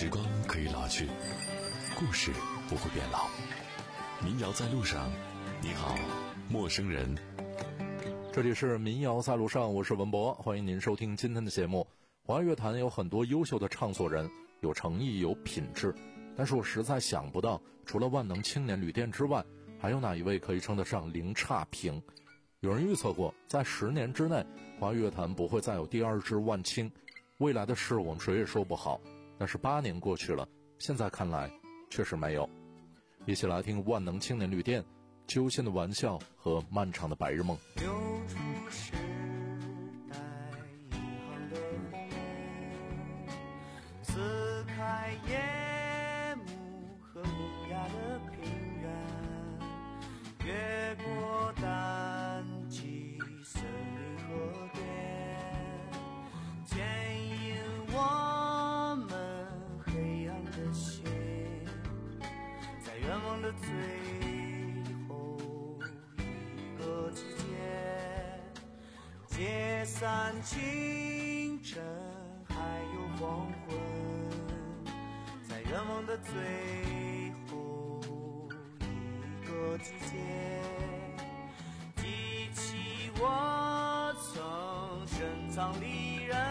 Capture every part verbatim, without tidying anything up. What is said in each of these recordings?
时光可以老去，故事不会变老。民谣在路上，你好，陌生人。 这里是民谣在路上，我是文博，欢迎您收听今天的节目。华语乐坛有很多优秀的唱作人，有诚意，有品质，但是我实在想不到，除了万能青年旅店之外，还有哪一位可以称得上零差评？有人预测过，在十年之内，华语乐坛不会再有第二支万青。未来的事我们谁也说不好，但是八年过去了，现在看来确实没有。一起来听万能青年旅店、揪心的玩笑和漫长的白日梦。 流出时代一行的红门，撕开夜幕和无涯的平原，越过淡季森林河边，牵引我们黑暗的心，在愿望的最后一个季节，解散清晨还有黄昏，在愿望的最后一个季节，记起我曾深藏离人。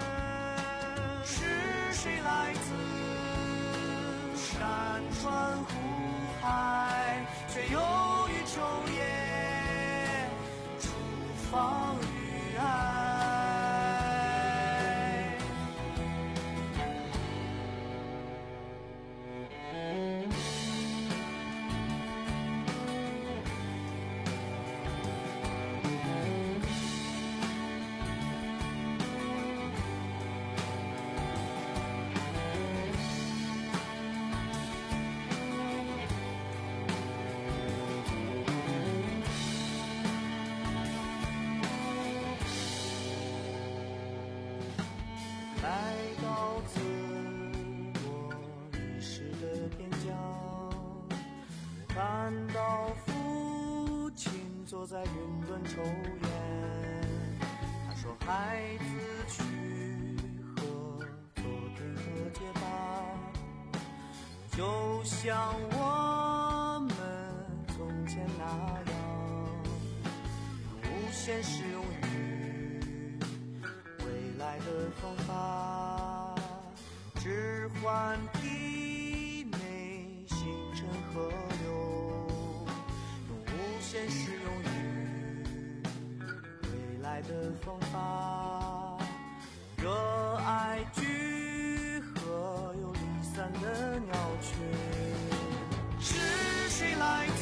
是谁来自山川湖海，却又于昼夜厨房与爱。来到自我意识的边疆，看到父亲坐在云端抽烟，他说孩子去和昨天和解吧，就像我们从前那样，用无限适用于未来的方法，置换体内星辰河流，用无限适用于未来的方法，热爱聚合又离散的鸟群。是谁来自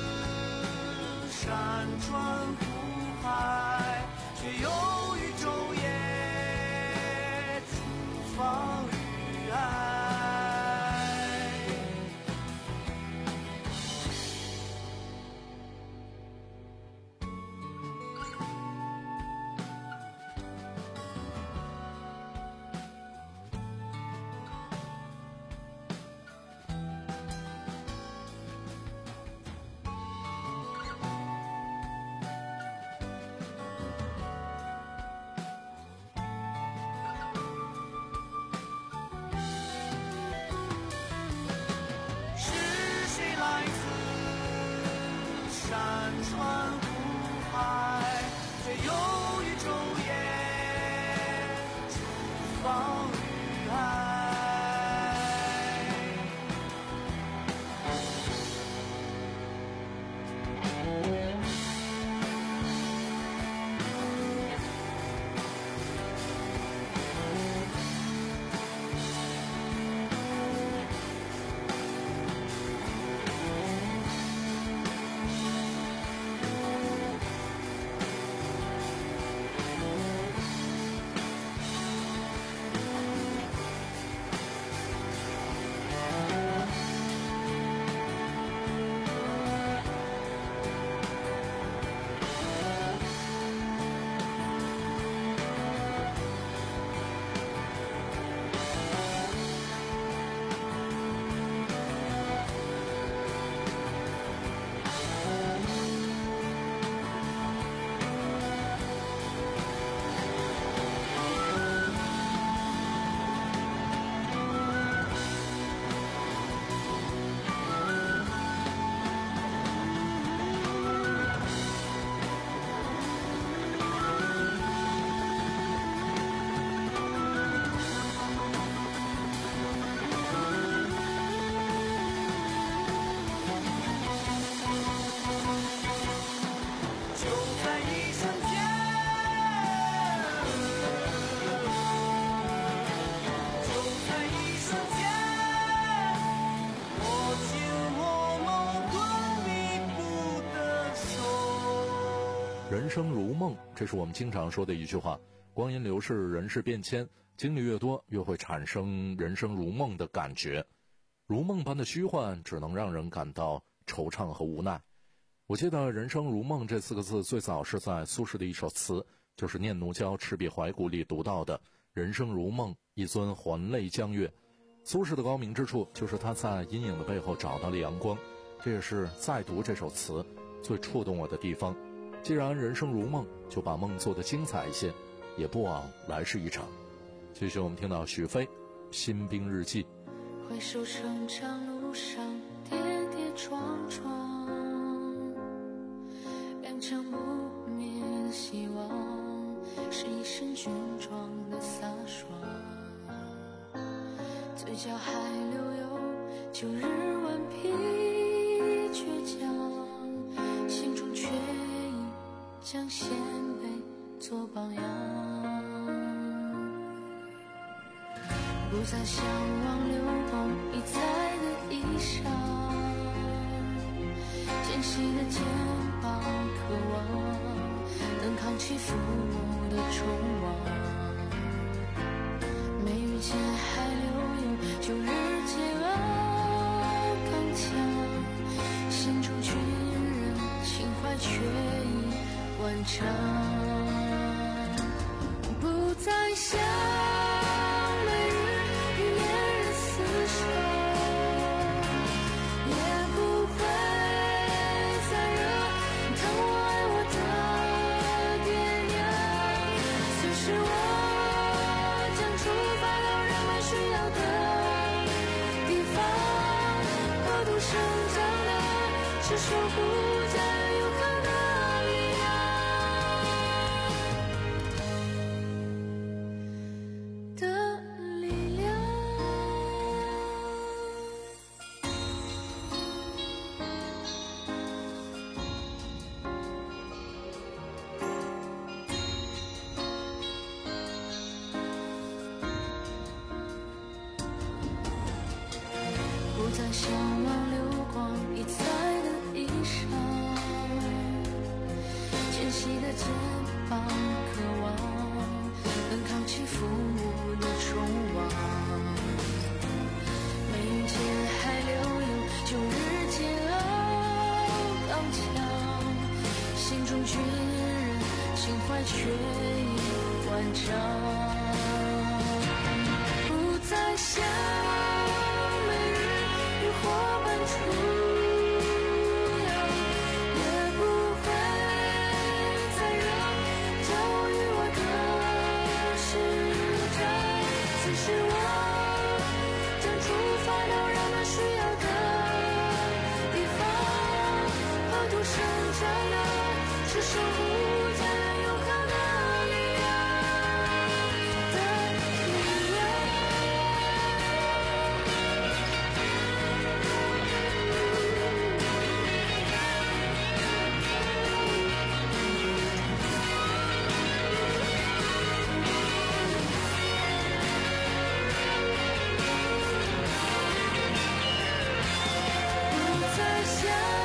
山川湖海，却又于昼夜厨房与爱。 人生如梦，这是我们经常说的一句话。光阴流逝，人事变迁，经历越多，越会产生人生如梦的感觉。如梦般的虚幻，只能让人感到惆怅和无奈。我记得人生如梦这四个字最早是在苏轼的一首词，就是《念奴娇·赤壁怀古》里读到的人生如梦，一尊还酹江月。苏轼的高明之处就是他在阴影的背后找到了阳光，这也是再读这首词最触动我的地方。既然人生如梦，就把梦做得精彩一些，也不枉来世一场。继续我们听到许飞《新兵日记》。 回首成长路上跌跌撞撞，两场不灭的希望，是一身军装的飒爽，嘴角还留有旧日顽皮倔强，心中却已将先辈做榜样，不再向往流光溢彩的衣裳，纤细的肩膀渴望能扛起父母的重望，眉宇间还留有旧日桀骜刚强，心中军人情怀却已万丈，不再想是守护家园永恒的力量的力量。不再向往流光溢彩衣裳，纤细的肩膀渴望能扛起父母的重望，眉宇间还留有旧日桀骜刚强，心中军人情怀却已万丈，不再想每日与伙伴处守护家园永恒的力量的力量，不再想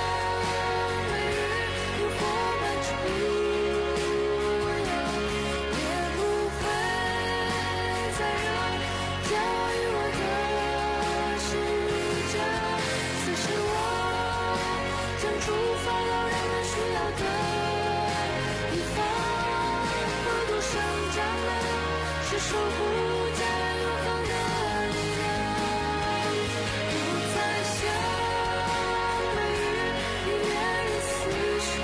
守护家园永恒的力量，不再想每日与恋人厮守，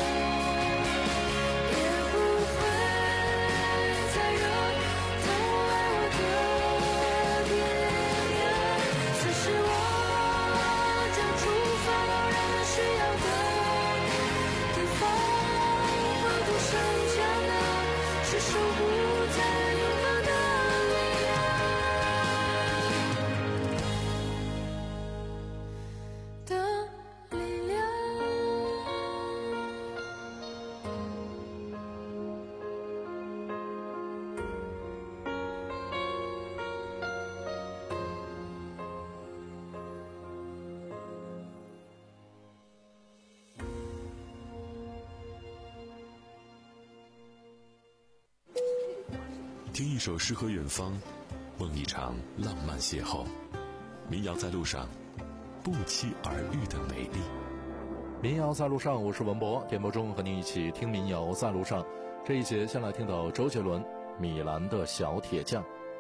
也不会再惹疼爱我的爹娘。此时我将出发到人们需要的地方，河图生长的是守护家园永恒的听一首诗和远方，梦一场浪漫邂逅。民谣在路上，不期而遇的美丽。 民谣在路上，我是文博，点播中和您一起听民谣在路上。这一节先来听到周杰伦《米兰的小铁匠》。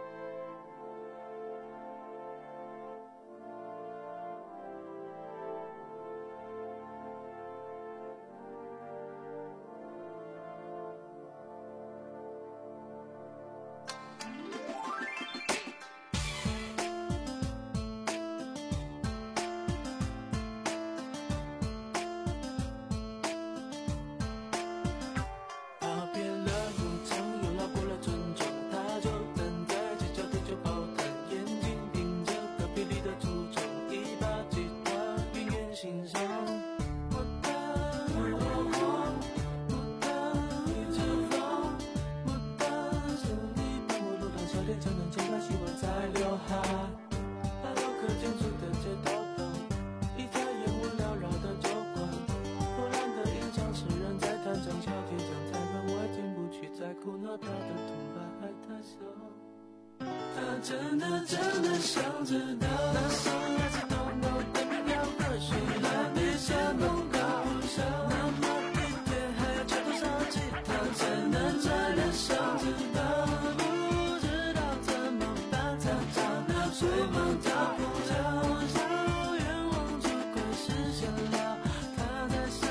他真的真的想知道，那首来自东欧的民谣歌曲，让你像梦到不少。那么地铁还要敲多少吉他才能在脸上知道？不知道怎么办才长得追梦到不了，小愿望就快实现了，他在笑。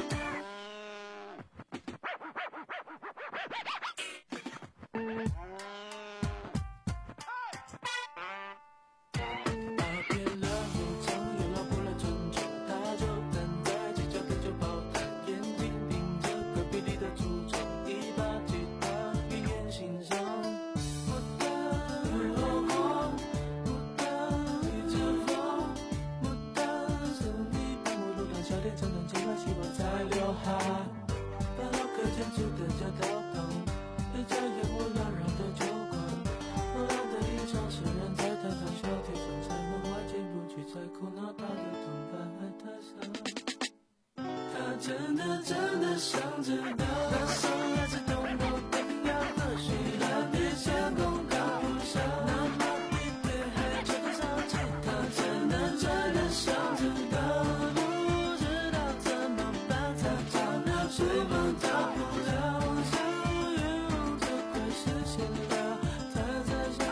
真的真的想知道，那首来自东欧的民谣歌曲，让你像梦到不少。那么地铁还要敲多少吉他才能在脸上知道？不知道怎么办才长得追梦到不了，小愿望就快实现了，他在笑。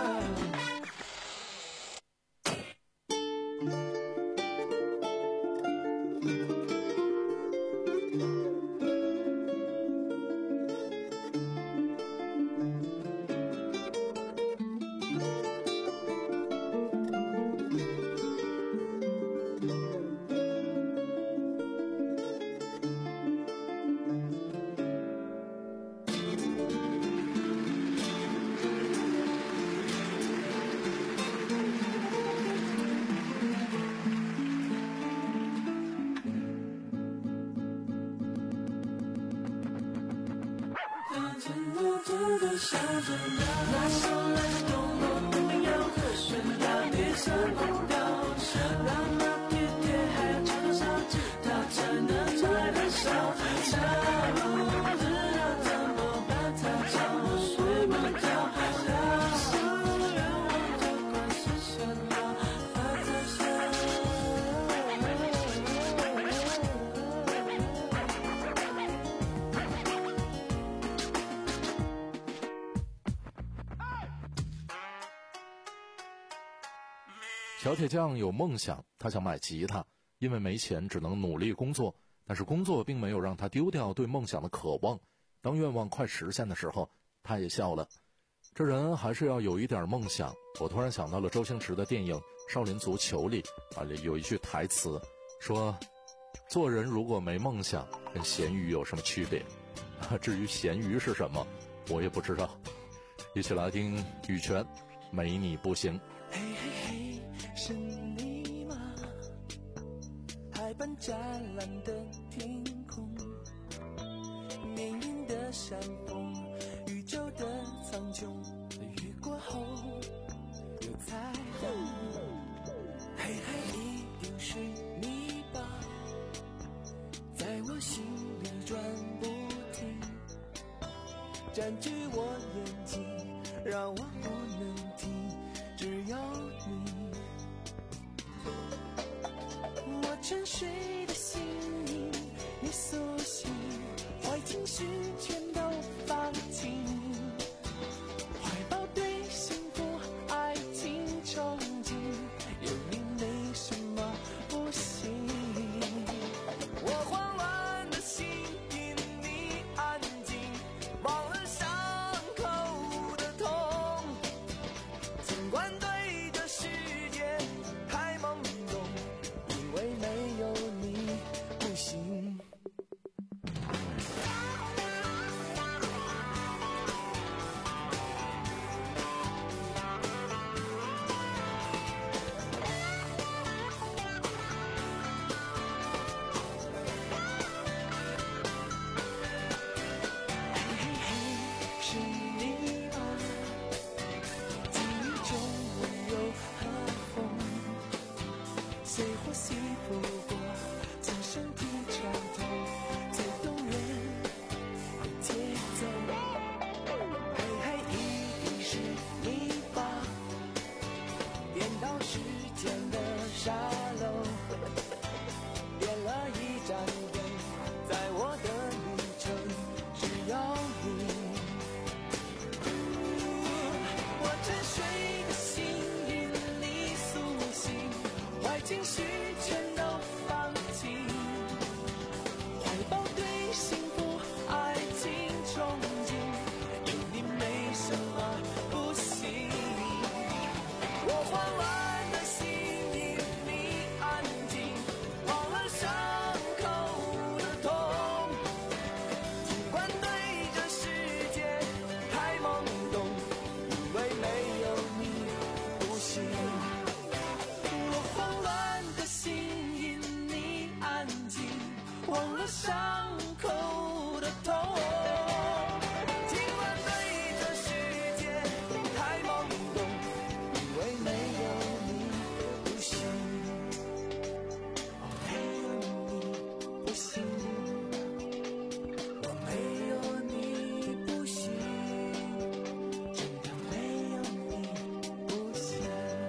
真的想知道，那首来自东欧的民谣歌曲，让你像梦到不少。那么地铁还要敲多少吉他才能在脸上知道？不知道怎么办才长得睡梦到不了，小愿望就快实现了，他在笑。 小铁匠有梦想，他想买吉他，因为没钱只能努力工作，但是工作并没有让他丢掉对梦想的渴望。当愿望快实现的时候，他也笑了。这人还是要有一点梦想。我突然想到了周星驰的电影《少林足球》里啊，有一句台词说，做人如果没梦想，跟咸鱼有什么区别？至于咸鱼是什么，我也不知道。一起来听羽泉，没你不行。 嘿嘿嘿，是你吗？海般湛蓝的天空，绵延的山峰，宇宙的苍穹，雨过后有彩虹。嘿嘿，一定是你吧，在我心里转不停，占据我眼睛， 能听，只有你。我沉睡的心灵你苏醒，坏情绪全都放晴，怀抱对幸福爱情憧憬，有你没什么不行。我慌乱的心因你安静，忘了伤口的痛，尽管对这世界太懵懂，因为没有你不行。是你吗？记忆中温柔和风，随或西拂过，轻声听穿透最动人的节奏。嘿嘿，一定是你吧？颠倒时间的沙漏，点了一盏灯，在我的旅程只有你。我沉睡的心因你苏醒，坏情绪全都放晴，怀抱对幸福爱情憧憬，有你没什么不行。我慌乱的心因你安静，忘了伤口的痛，尽管对这世界太懵懂，因为没有你不行。我慌乱的心因你安静，忘了伤口的痛，尽管对这世界太懵懂，因为没有你不行。哦，没有你不行，我没有你不行，真的没有你不行。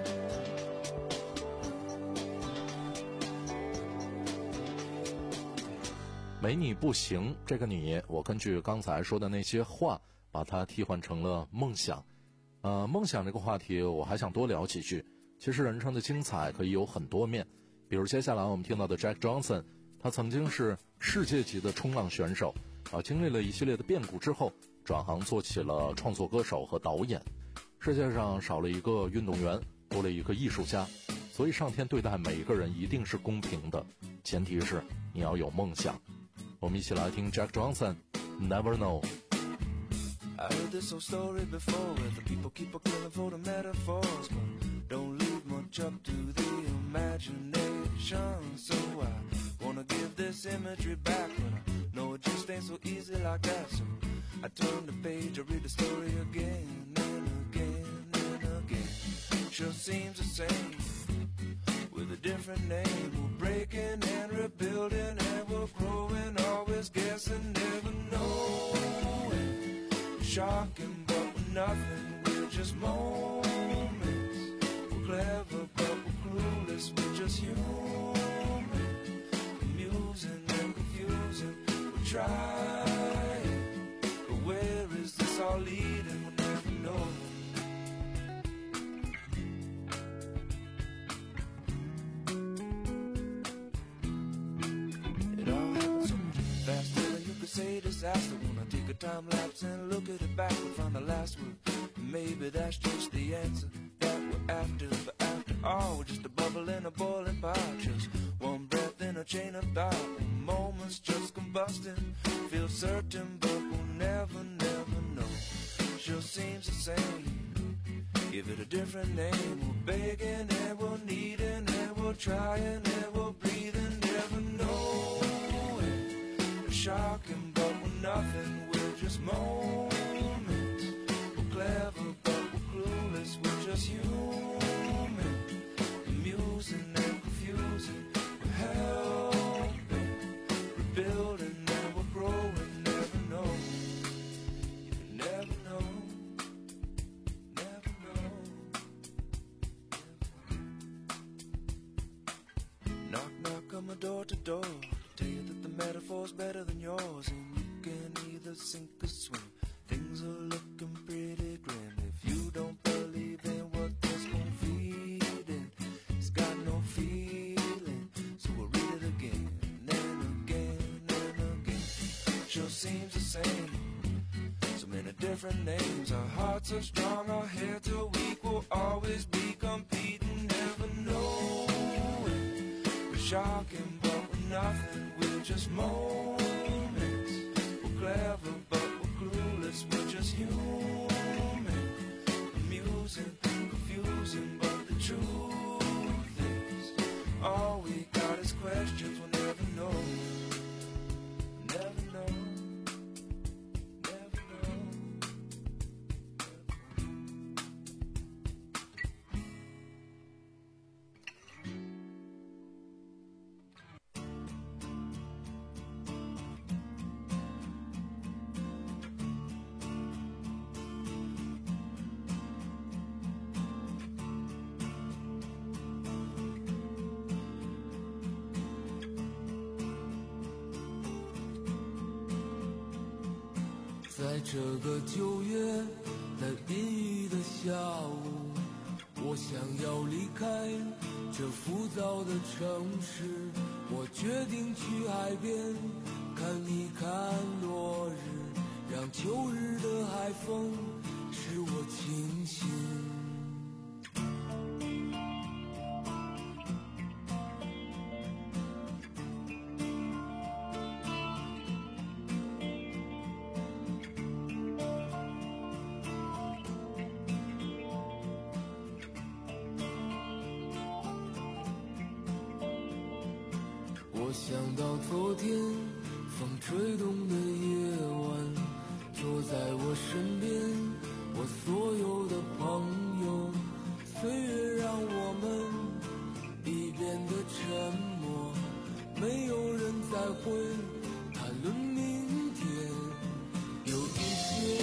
没你不行，这个你，我根据刚才说的那些话，把它替换成了梦想。呃，梦想这个话题，我还想多聊几句。其实人生的精彩可以有很多面，比如接下来我们听到的 Jack Johnson， 他曾经是世界级的冲浪选手，啊，经历了一系列的变故之后，转行做起了创作歌手和导演。世界上少了一个运动员，多了一个艺术家，所以上天对待每一个人一定是公平的，前提是你要有梦想。我们一起来听 Jack Johnson Never Know。 I heard this old story before, where the people keep a killing for the metaphors, but don't leave much up to the imagination. So I wanna give this imagery back, but I know it just ain't so easy like that. So I turn the page, I read the story again and again and again. Sure seems the same, with a different name. We're breaking and rebuilding, and we're growing, always guessing, never knowing. Shocking, but we're nothing, we're just moments. We're clever, but we're clueless, we're just human. Amusing and confusing, we're trying, but where is this all leading? We'll never know. It all happens so much faster than you could say disaster. When I take a time lapse and look at it backward from the last word, maybe that's just the answer that we're after. But after all, we're just a bubble in a boiling pot, just one breath in a chain of thought. Moments just combusting, feel certain, but we'll never, never know. Sure seems the same, give it a different name. We're begging and we're needing and we're trying and we're breathing, never knowing. We're shocking, but we're nothing, we're just moments. We're clever, but we're clueless, we're just human. Amusing and confusing, we're helping, rebuilding and we're growing, never know. You can never know, never know. was better than yours, and you can either sink or swim. Things are looking pretty grim. If you don't believe in what this won't feed in, it's got no feeling. So we'll read it again and again and again. Sure seems the same, so many different names. Our hearts are strong, our heads are weak. We'll always be competing, never knowing. We're shocking, but we're nothing. We're just moments. We're clever, but we're clueless. We're just human. Amusing, confusing, but the truth is, all we got is questions. We'll never know. Never know. Never know. 在这个九月的阴雨的下午，我想要离开这浮躁的城市，我决定去海边看一看落日，让秋日的海风使我清醒。我想到昨天风吹动的夜晚，坐在我身边我所有的朋友，岁月让我们已变得沉默，没有人再会谈论明天，有一些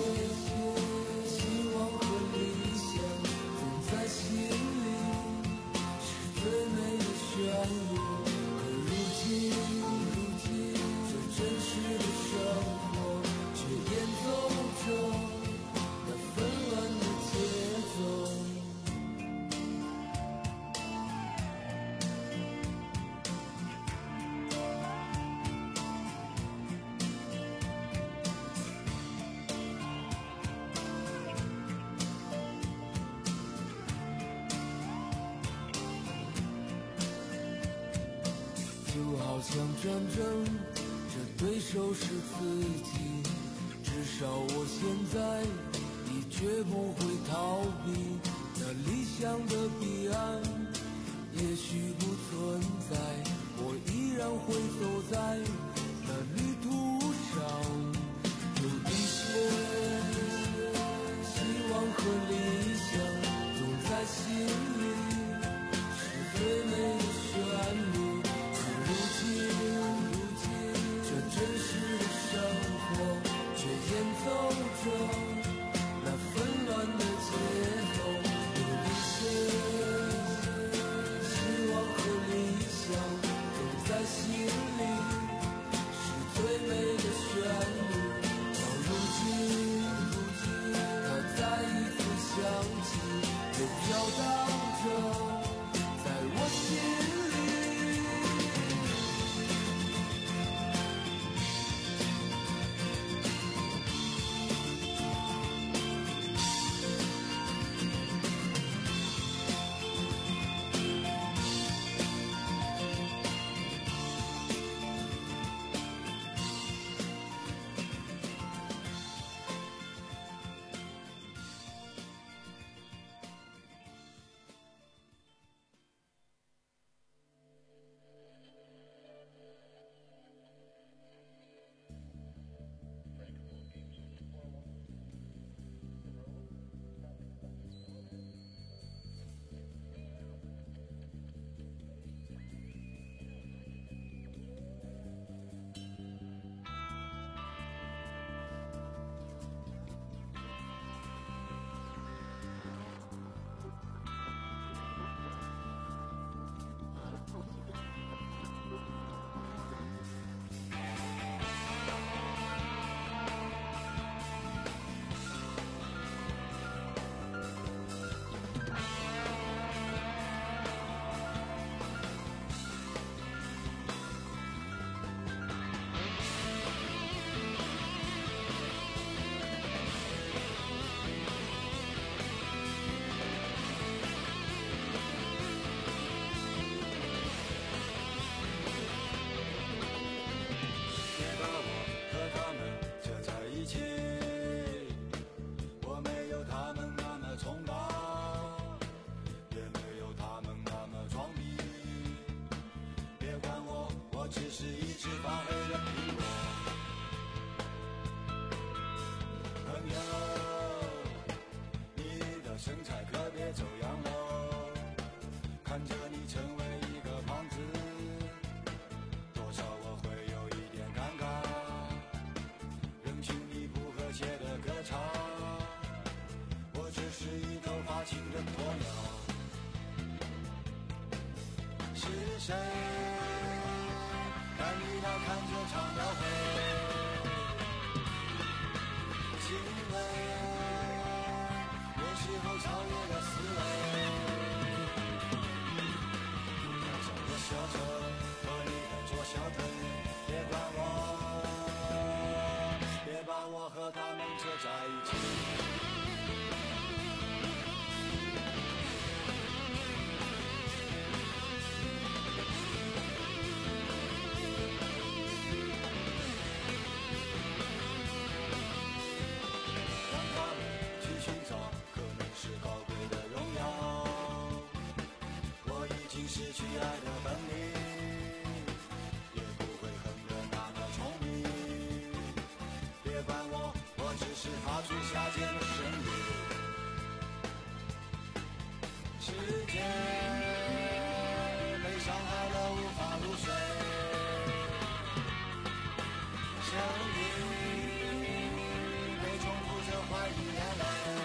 希望和理想总在心里，是最美的旋律。如今，这真实的生活，却演奏着那纷乱的节奏。就好像战争，这对手是自己，至少我现在已绝不会逃避。那理想的彼岸也许不存在，我依然会走在那旅途上。有一些希望和理想总在心里，是最美的旋律。如今，如今，这真实的生活，却演奏着那纷乱的节奏。有一些希望和理想都在心里，是最美的旋律。到如今，如今，它再一次响起，又飘荡着在我心里。 谁带你来看这场庙会？请问练习后超越了思维，开上个小车和你的左小腿，别管我，别把我和他们扯在一起。失去爱的本领，也不会恨得那么聪明。别管我，我只是发出下贱的声音。世界被伤害了，无法入睡。生命被重复着怀疑眼泪。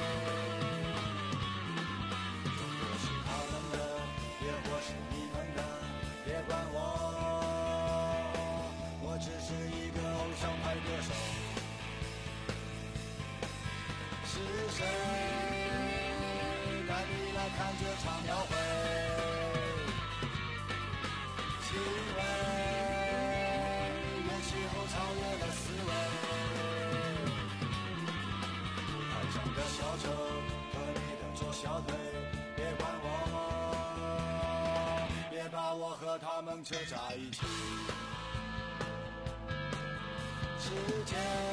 我是他们的，也或是你们的，别管我，我只是一个偶像派歌手。是谁带你来看这场庙会？请问练习后超越了思维，舞台上的小丑和你的左小腿，别管我，别把我和他们扯在一起。世界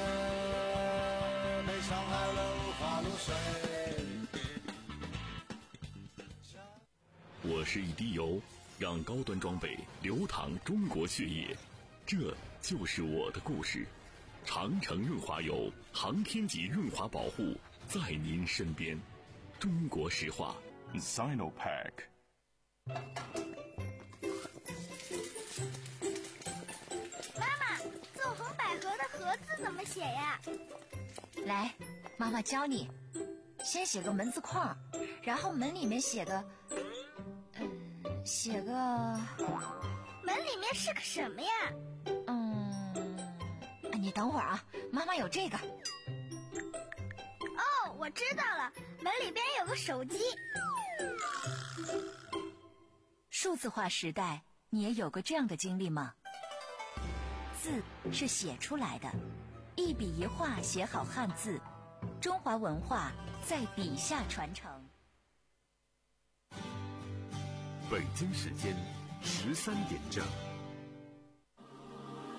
被伤害了，无法入睡。 我是一滴油，让高端装备流淌中国血液，这就是我的故事。长城润滑油，航天级润滑保护，在您身边。中国石化 Sinopack。 妈妈，纵横捭阖的阖字怎么写呀？ 来，妈妈教你。先写个门字框，然后门里面写个，嗯，写个。 门里面是个什么呀？ 嗯，你等会儿啊，妈妈有这个。 哦，我知道了，门里边有个手机。 数字化时代，你也有过这样的经历吗？字是写出来的，一笔一画写好汉字，中华文化在笔下传承。 北京时间十三点正。